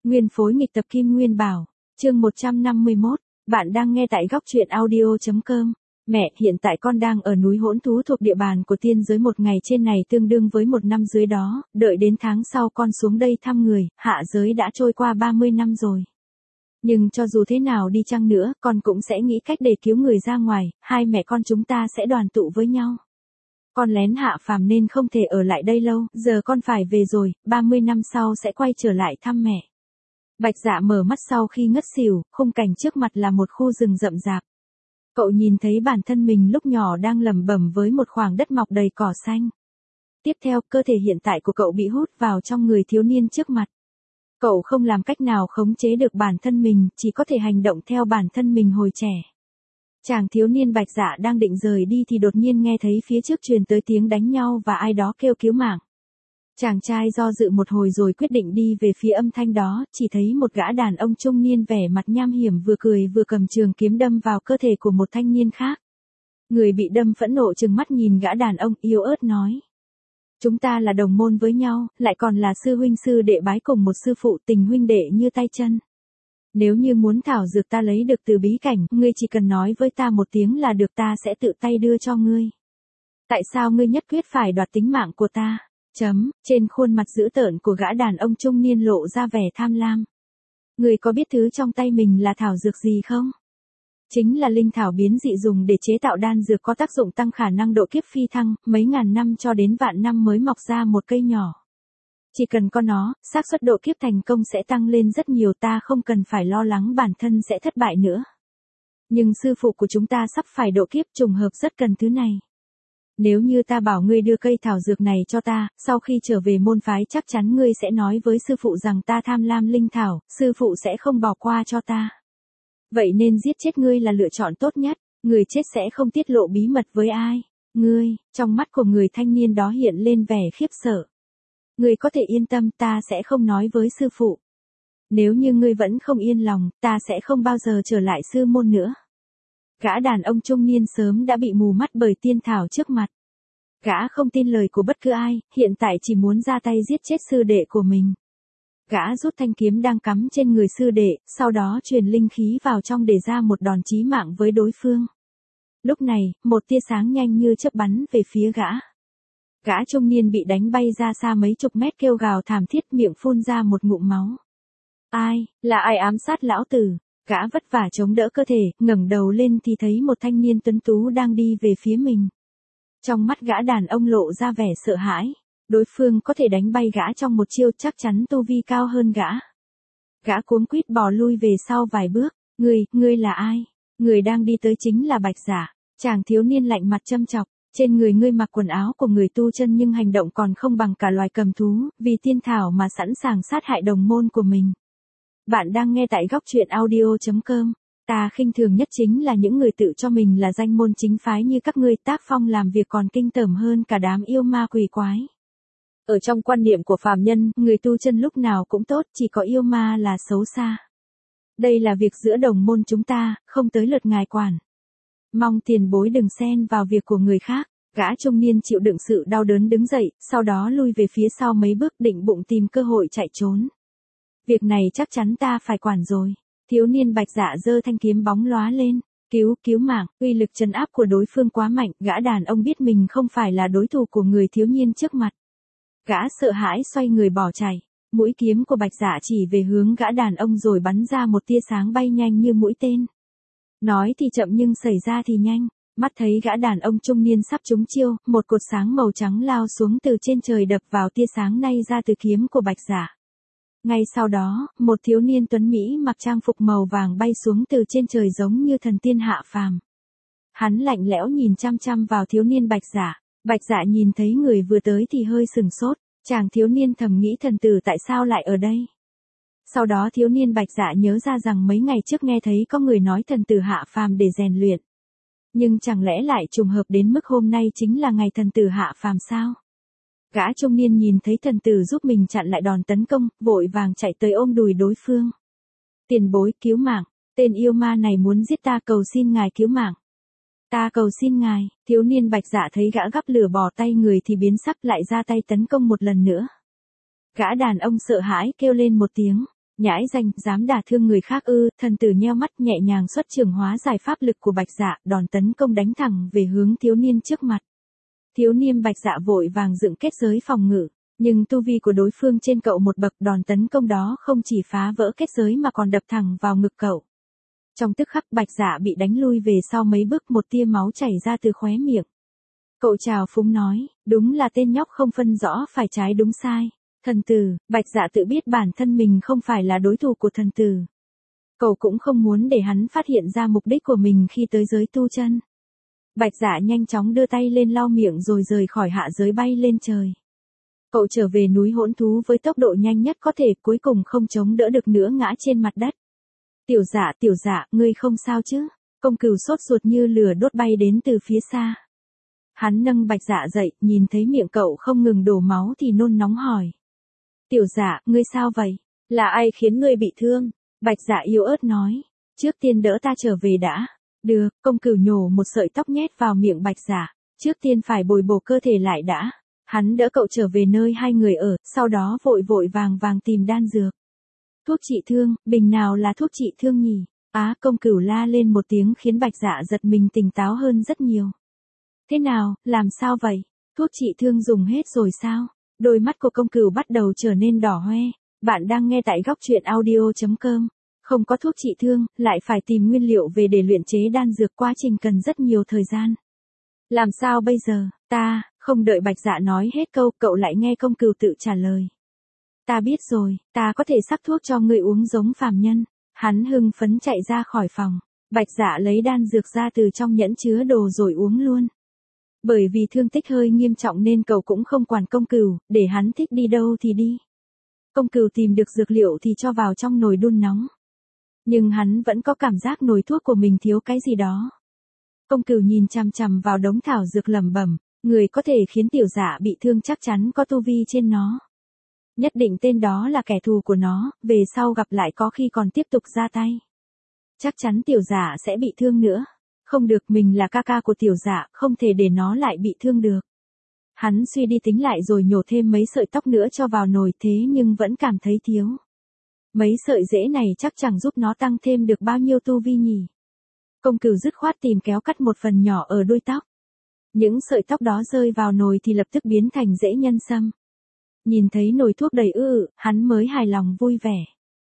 Nguyên phối nghịch tập Kim Nguyên Bảo, chương 151, bạn đang nghe tại góc truyện audio.com. Mẹ, hiện tại con đang ở núi Hỗn Thú thuộc địa bàn của tiên giới, một ngày trên này tương đương với một năm dưới đó, đợi đến tháng sau con xuống đây thăm người, hạ giới đã trôi qua 30 năm rồi. Nhưng cho dù thế nào đi chăng nữa, con cũng sẽ nghĩ cách để cứu người ra ngoài, hai mẹ con chúng ta sẽ đoàn tụ với nhau. Con lén hạ phàm nên không thể ở lại đây lâu, giờ con phải về rồi, 30 năm sau sẽ quay trở lại thăm mẹ. Bạch Dạ mở mắt sau khi ngất xỉu, khung cảnh trước mặt là một khu rừng rậm rạp. Cậu nhìn thấy bản thân mình lúc nhỏ đang lẩm bẩm với một khoảng đất mọc đầy cỏ xanh. Tiếp theo, cơ thể hiện tại của cậu bị hút vào trong người thiếu niên trước mặt. Cậu không làm cách nào khống chế được bản thân mình, chỉ có thể hành động theo bản thân mình hồi trẻ. Chàng thiếu niên Bạch Dạ đang định rời đi thì đột nhiên nghe thấy phía trước truyền tới tiếng đánh nhau và ai đó kêu cứu mạng. Chàng trai do dự một hồi rồi quyết định đi về phía âm thanh đó, chỉ thấy một gã đàn ông trung niên vẻ mặt nham hiểm vừa cười vừa cầm trường kiếm đâm vào cơ thể của một thanh niên khác. Người bị đâm phẫn nộ trừng mắt nhìn gã đàn ông, yếu ớt nói: "Chúng ta là đồng môn với nhau, lại còn là sư huynh sư đệ bái cùng một sư phụ, tình huynh đệ như tay chân. Nếu như muốn thảo dược ta lấy được từ bí cảnh, ngươi chỉ cần nói với ta một tiếng là được, ta sẽ tự tay đưa cho ngươi. Tại sao ngươi nhất quyết phải đoạt tính mạng của ta?" Trên khuôn mặt dữ tợn của gã đàn ông trung niên lộ ra vẻ tham lam. "Ngươi có biết thứ trong tay mình là thảo dược gì không? Chính là linh thảo biến dị dùng để chế tạo đan dược, có tác dụng tăng khả năng độ kiếp phi thăng, mấy ngàn năm cho đến vạn năm mới mọc ra một cây nhỏ. Chỉ cần có nó, xác suất độ kiếp thành công sẽ tăng lên rất nhiều, ta không cần phải lo lắng bản thân sẽ thất bại nữa. Nhưng sư phụ của chúng ta sắp phải độ kiếp, trùng hợp rất cần thứ này. Nếu như ta bảo ngươi đưa cây thảo dược này cho ta, sau khi trở về môn phái chắc chắn ngươi sẽ nói với sư phụ rằng ta tham lam linh thảo, sư phụ sẽ không bỏ qua cho ta. Vậy nên giết chết ngươi là lựa chọn tốt nhất, người chết sẽ không tiết lộ bí mật với ai." "Ngươi," trong mắt của người thanh niên đó hiện lên vẻ khiếp sợ. "Ngươi có thể yên tâm, ta sẽ không nói với sư phụ. Nếu như ngươi vẫn không yên lòng, ta sẽ không bao giờ trở lại sư môn nữa." Gã đàn ông trung niên sớm đã bị mù mắt bởi tiên thảo trước mặt. Gã không tin lời của bất cứ ai, hiện tại chỉ muốn ra tay giết chết sư đệ của mình. Gã rút thanh kiếm đang cắm trên người sư đệ, sau đó truyền linh khí vào trong để ra một đòn chí mạng với đối phương. Lúc này, một tia sáng nhanh như chớp bắn về phía gã. Gã trung niên bị đánh bay ra xa mấy chục mét kêu gào thảm thiết, miệng phun ra một ngụm máu. Là ai ám sát lão tử?" Gã vất vả chống đỡ cơ thể, ngẩng đầu lên thì thấy một thanh niên tuấn tú đang đi về phía mình. Trong mắt gã đàn ông lộ ra vẻ sợ hãi. Đối phương có thể đánh bay gã trong một chiêu, chắc chắn tu vi cao hơn gã. Gã cuống quýt bò lui về sau vài bước. Ngươi là ai?" Người đang đi tới chính là Bạch Dạ. Chàng thiếu niên lạnh mặt châm chọc: "Trên người ngươi mặc quần áo của người tu chân nhưng hành động còn không bằng cả loài cầm thú, vì tiên thảo mà sẵn sàng sát hại đồng môn của mình." Bạn đang nghe tại góc truyện audio.com. Ta khinh thường nhất chính là những người tự cho mình là danh môn chính phái như các ngươi, tác phong làm việc còn kinh tởm hơn cả đám yêu ma quỷ quái. Ở trong quan niệm của phàm nhân, người tu chân lúc nào cũng tốt, chỉ có yêu ma là xấu xa. Đây là việc giữa đồng môn chúng ta, không tới lượt ngài quản. Mong tiền bối đừng xen vào việc của người khác." Gã trung niên chịu đựng sự đau đớn đứng dậy, sau đó lui về phía sau mấy bước, định bụng tìm cơ hội chạy trốn. "Việc này chắc chắn ta phải quản rồi." Thiếu niên Bạch Dạ giơ thanh kiếm bóng lóa lên. Cứu mạng, uy lực trấn áp của đối phương quá mạnh, gã đàn ông biết mình không phải là đối thủ của người thiếu niên trước mặt. Gã sợ hãi xoay người bỏ chạy. Mũi kiếm của Bạch Dạ chỉ về hướng gã đàn ông rồi bắn ra một tia sáng bay nhanh như mũi tên. Nói thì chậm nhưng xảy ra thì nhanh. Mắt thấy gã đàn ông trung niên sắp trúng chiêu, một cột sáng màu trắng lao xuống từ trên trời đập vào tia sáng nay ra từ kiếm của Bạch Dạ. Ngay sau đó, một thiếu niên tuấn Mỹ mặc trang phục màu vàng bay xuống từ trên trời giống như thần tiên hạ phàm. Hắn lạnh lẽo nhìn chăm chăm vào thiếu niên Bạch Dạ. Bạch Dạ nhìn thấy người vừa tới thì hơi sừng sốt. Chàng thiếu niên thầm nghĩ thần tử tại sao lại ở đây. Sau đó thiếu niên Bạch Dạ nhớ ra rằng mấy ngày trước nghe thấy có người nói thần tử hạ phàm để rèn luyện. Nhưng chẳng lẽ lại trùng hợp đến mức hôm nay chính là ngày thần tử hạ phàm sao? Gã trung niên nhìn thấy thần tử giúp mình chặn lại đòn tấn công, vội vàng chạy tới ôm đùi đối phương. "Tiền bối, cứu mạng, tên yêu ma này muốn giết ta, cầu xin ngài cứu mạng. Ta cầu xin ngài." Thiếu niên Bạch Dạ thấy gã gắp lửa bỏ tay người thì biến sắc, lại ra tay tấn công một lần nữa. Gã đàn ông sợ hãi kêu lên một tiếng. Nhãi danh, dám đả thương người khác ư? Thần tử nheo mắt nhẹ nhàng xuất trường hóa giải pháp lực của Bạch Dạ, đòn tấn công đánh thẳng về hướng thiếu niên trước mặt. Thiếu niên Bạch Dạ vội vàng dựng kết giới phòng ngự, nhưng tu vi của đối phương trên cậu một bậc, đòn tấn công đó không chỉ phá vỡ kết giới mà còn đập thẳng vào ngực cậu. Trong tức khắc Bạch Dạ bị đánh lui về sau mấy bước, một tia máu chảy ra từ khóe miệng. Cậu trào phúng nói, đúng là tên nhóc không phân rõ phải trái đúng sai. Thần tử, Bạch Dạ tự biết bản thân mình không phải là đối thủ của thần tử. Cậu cũng không muốn để hắn phát hiện ra mục đích của mình khi tới giới tu chân. Bạch Dạ nhanh chóng đưa tay lên lau miệng rồi rời khỏi hạ giới bay lên trời. Cậu trở về núi hỗn thú với tốc độ nhanh nhất có thể, cuối cùng không chống đỡ được nữa ngã trên mặt đất. Tiểu Dạ, ngươi không sao chứ? Công Cửu sốt ruột như lửa đốt bay đến từ phía xa. Hắn nâng Bạch Dạ dậy, nhìn thấy miệng cậu không ngừng đổ máu thì nôn nóng hỏi. Tiểu Dạ, ngươi sao vậy? Là ai khiến ngươi bị thương? Bạch Dạ yếu ớt nói. Trước tiên đỡ ta trở về đã. Được, Công Cửu nhổ một sợi tóc nhét vào miệng Bạch Dạ. Trước tiên phải bồi bổ cơ thể lại đã. Hắn đỡ cậu trở về nơi hai người ở, sau đó vội vàng tìm đan dược. Thuốc trị thương, bình nào là thuốc trị thương nhỉ? Công Cửu la lên một tiếng khiến Bạch Dạ giật mình tỉnh táo hơn rất nhiều. Thế nào, làm sao vậy? Thuốc trị thương dùng hết rồi sao? Đôi mắt của Công Cửu bắt đầu trở nên đỏ hoe. Bạn đang nghe tại góc truyện audio.com. Không có thuốc trị thương, lại phải tìm nguyên liệu về để luyện chế đan dược, quá trình cần rất nhiều thời gian. Làm sao bây giờ? Không đợi Bạch Dạ nói hết câu, cậu lại nghe Công Cửu tự trả lời. Ta biết rồi, ta có thể sắc thuốc cho ngươi uống giống phàm nhân. Hắn hưng phấn chạy ra khỏi phòng. Bạch Dạ lấy đan dược ra từ trong nhẫn chứa đồ rồi uống luôn. Bởi vì thương tích hơi nghiêm trọng nên cậu cũng không quản Công Cửu, để hắn thích đi đâu thì đi. Công Cửu tìm được dược liệu thì cho vào trong nồi đun nóng. Nhưng hắn vẫn có cảm giác nồi thuốc của mình thiếu cái gì đó. Công Cửu nhìn chằm chằm vào đống thảo dược lẩm bẩm, người có thể khiến Tiểu Dạ bị thương chắc chắn có tu vi trên nó. Nhất định tên đó là kẻ thù của nó, về sau gặp lại có khi còn tiếp tục ra tay. Chắc chắn Tiểu Dạ sẽ bị thương nữa. Không được, mình là ca ca của Tiểu Dạ, không thể để nó lại bị thương được. Hắn suy đi tính lại rồi nhổ thêm mấy sợi tóc nữa cho vào nồi, thế nhưng vẫn cảm thấy thiếu. Mấy sợi rễ này chắc chẳng giúp nó tăng thêm được bao nhiêu tu vi nhỉ. Công Cửu dứt khoát tìm kéo cắt một phần nhỏ ở đuôi tóc. Những sợi tóc đó rơi vào nồi thì lập tức biến thành rễ nhân sâm. Nhìn thấy nồi thuốc đầy hắn mới hài lòng vui vẻ.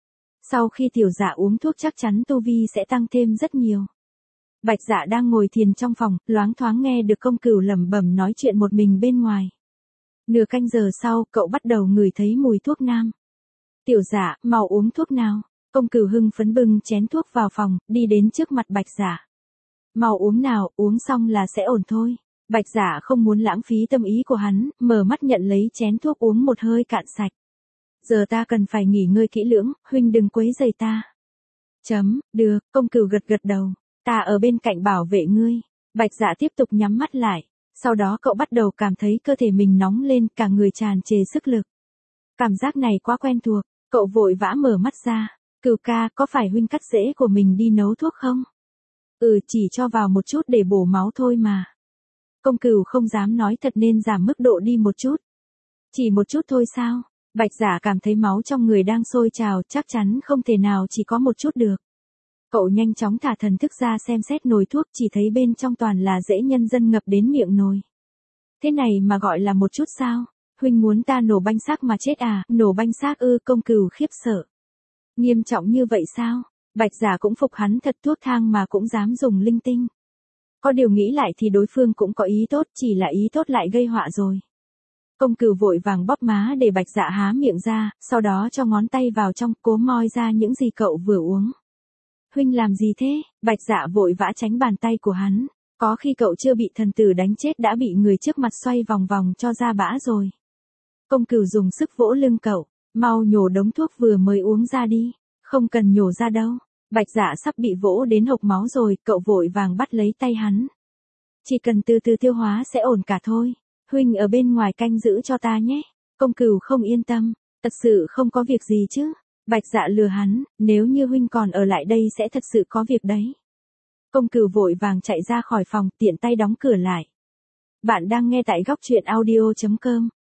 Sau khi Tiểu Dạ uống thuốc chắc chắn tu vi sẽ tăng thêm rất nhiều. Bạch Dạ đang ngồi thiền trong phòng, loáng thoáng nghe được Công Cửu lẩm bẩm nói chuyện một mình bên ngoài. Nửa canh giờ sau, cậu bắt đầu ngửi thấy mùi thuốc nam. Tiểu Dạ, mau uống thuốc nào. Công Cửu hưng phấn bưng chén thuốc vào phòng, đi đến trước mặt Bạch Dạ. Mau uống nào, uống xong là sẽ ổn thôi. Bạch Dạ không muốn lãng phí tâm ý của hắn, mở mắt nhận lấy chén thuốc uống một hơi cạn sạch. Giờ ta cần phải nghỉ ngơi kỹ lưỡng, huynh đừng quấy rầy ta. Được, Công Cửu gật đầu. Ta ở bên cạnh bảo vệ ngươi. Bạch Dạ tiếp tục nhắm mắt lại. Sau đó cậu bắt đầu cảm thấy cơ thể mình nóng lên, cả người tràn trề sức lực. Cảm giác này quá quen thuộc, cậu vội vã mở mắt ra. Cửu ca, có phải huynh cắt rễ của mình đi nấu thuốc không? Chỉ cho vào một chút để bổ máu thôi mà. Công Cửu không dám nói thật nên giảm mức độ đi một chút. Chỉ một chút thôi sao? Bạch Dạ cảm thấy máu trong người đang sôi trào, chắc chắn không thể nào chỉ có một chút được. Cậu nhanh chóng thả thần thức ra xem xét nồi thuốc, chỉ thấy bên trong toàn là rễ nhân dân ngập đến miệng nồi. Thế này mà gọi là một chút sao? Huynh muốn ta nổ banh xác mà chết à? Nổ banh xác ư? Công Cửu khiếp sợ. Nghiêm trọng như vậy sao? Bạch Dạ cũng phục hắn thật, thuốc thang mà cũng dám dùng linh tinh. Có điều nghĩ lại thì đối phương cũng có ý tốt, chỉ là ý tốt lại gây họa rồi. Công Cửu vội vàng bóp má để Bạch Dạ há miệng ra, sau đó cho ngón tay vào trong, cố moi ra những gì cậu vừa uống. Huynh làm gì thế? Bạch Dạ vội vã tránh bàn tay của hắn. Có khi cậu chưa bị thần tử đánh chết đã bị người trước mặt xoay vòng vòng cho ra bã rồi. Công Cửu dùng sức vỗ lưng cậu. Mau nhổ đống thuốc vừa mới uống ra đi. Không cần nhổ ra đâu. Bạch Dạ sắp bị vỗ đến hộc máu rồi, cậu vội vàng bắt lấy tay hắn. Chỉ cần từ từ tiêu hóa sẽ ổn cả thôi. Huynh ở bên ngoài canh giữ cho ta nhé. Công Cửu không yên tâm. Thật sự không có việc gì chứ? Bạch Dạ lừa hắn, nếu như huynh còn ở lại đây sẽ thật sự có việc đấy. Công Cửu vội vàng chạy ra khỏi phòng, tiện tay đóng cửa lại. Bạn đang nghe tại góc truyện audio.com.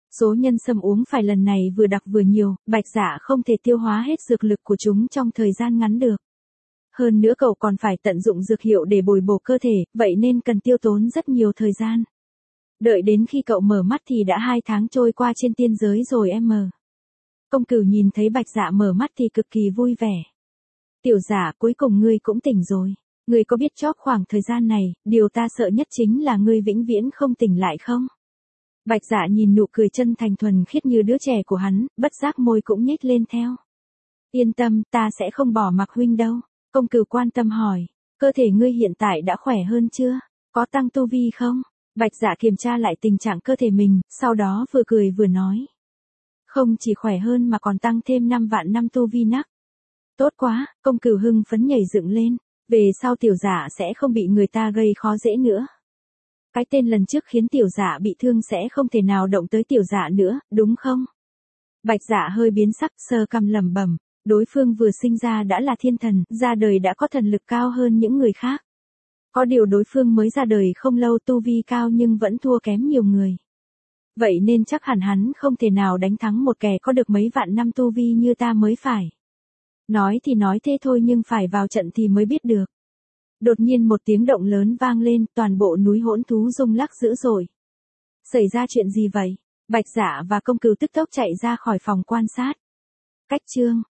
Số nhân sâm uống phải lần này vừa đặc vừa nhiều, Bạch Dạ không thể tiêu hóa hết dược lực của chúng trong thời gian ngắn được. Hơn nữa cậu còn phải tận dụng dược hiệu để bồi bổ cơ thể, vậy nên cần tiêu tốn rất nhiều thời gian. Đợi đến khi cậu mở mắt thì đã 2 tháng trôi qua trên tiên giới rồi em. Công cửu nhìn thấy Bạch Dạ mở mắt thì cực kỳ vui vẻ. Tiểu Dạ, cuối cùng ngươi cũng tỉnh rồi. Ngươi có biết chót khoảng thời gian này, điều ta sợ nhất chính là ngươi vĩnh viễn không tỉnh lại không? Bạch Dạ nhìn nụ cười chân thành thuần khiết như đứa trẻ của hắn, bất giác môi cũng nhếch lên theo. Yên tâm, ta sẽ không bỏ mặc huynh đâu. Công cửu quan tâm hỏi, cơ thể ngươi hiện tại đã khỏe hơn chưa? Có tăng tu vi không? Bạch Dạ kiểm tra lại tình trạng cơ thể mình, sau đó vừa cười vừa nói. Không chỉ khỏe hơn mà còn tăng thêm 5 vạn năm tu vi nắc. Tốt quá, công cửu hưng phấn nhảy dựng lên, về sau Tiểu Dạ sẽ không bị người ta gây khó dễ nữa. Cái tên lần trước khiến Tiểu Dạ bị thương sẽ không thể nào động tới Tiểu Dạ nữa, đúng không? Bạch Dạ hơi biến sắc, sờ cằm lẩm bẩm, đối phương vừa sinh ra đã là thiên thần, ra đời đã có thần lực cao hơn những người khác. Có điều đối phương mới ra đời không lâu, tu vi cao nhưng vẫn thua kém nhiều người. Vậy nên chắc hẳn hắn không thể nào đánh thắng một kẻ có được mấy vạn năm tu vi như ta mới phải. Nói thì nói thế thôi nhưng phải vào trận thì mới biết được. Đột nhiên một tiếng động lớn vang lên, toàn bộ núi hỗn thú rung lắc dữ dội. Xảy ra chuyện gì vậy? Bạch Dạ và công cửu tức tốc chạy ra khỏi phòng quan sát. Cách chương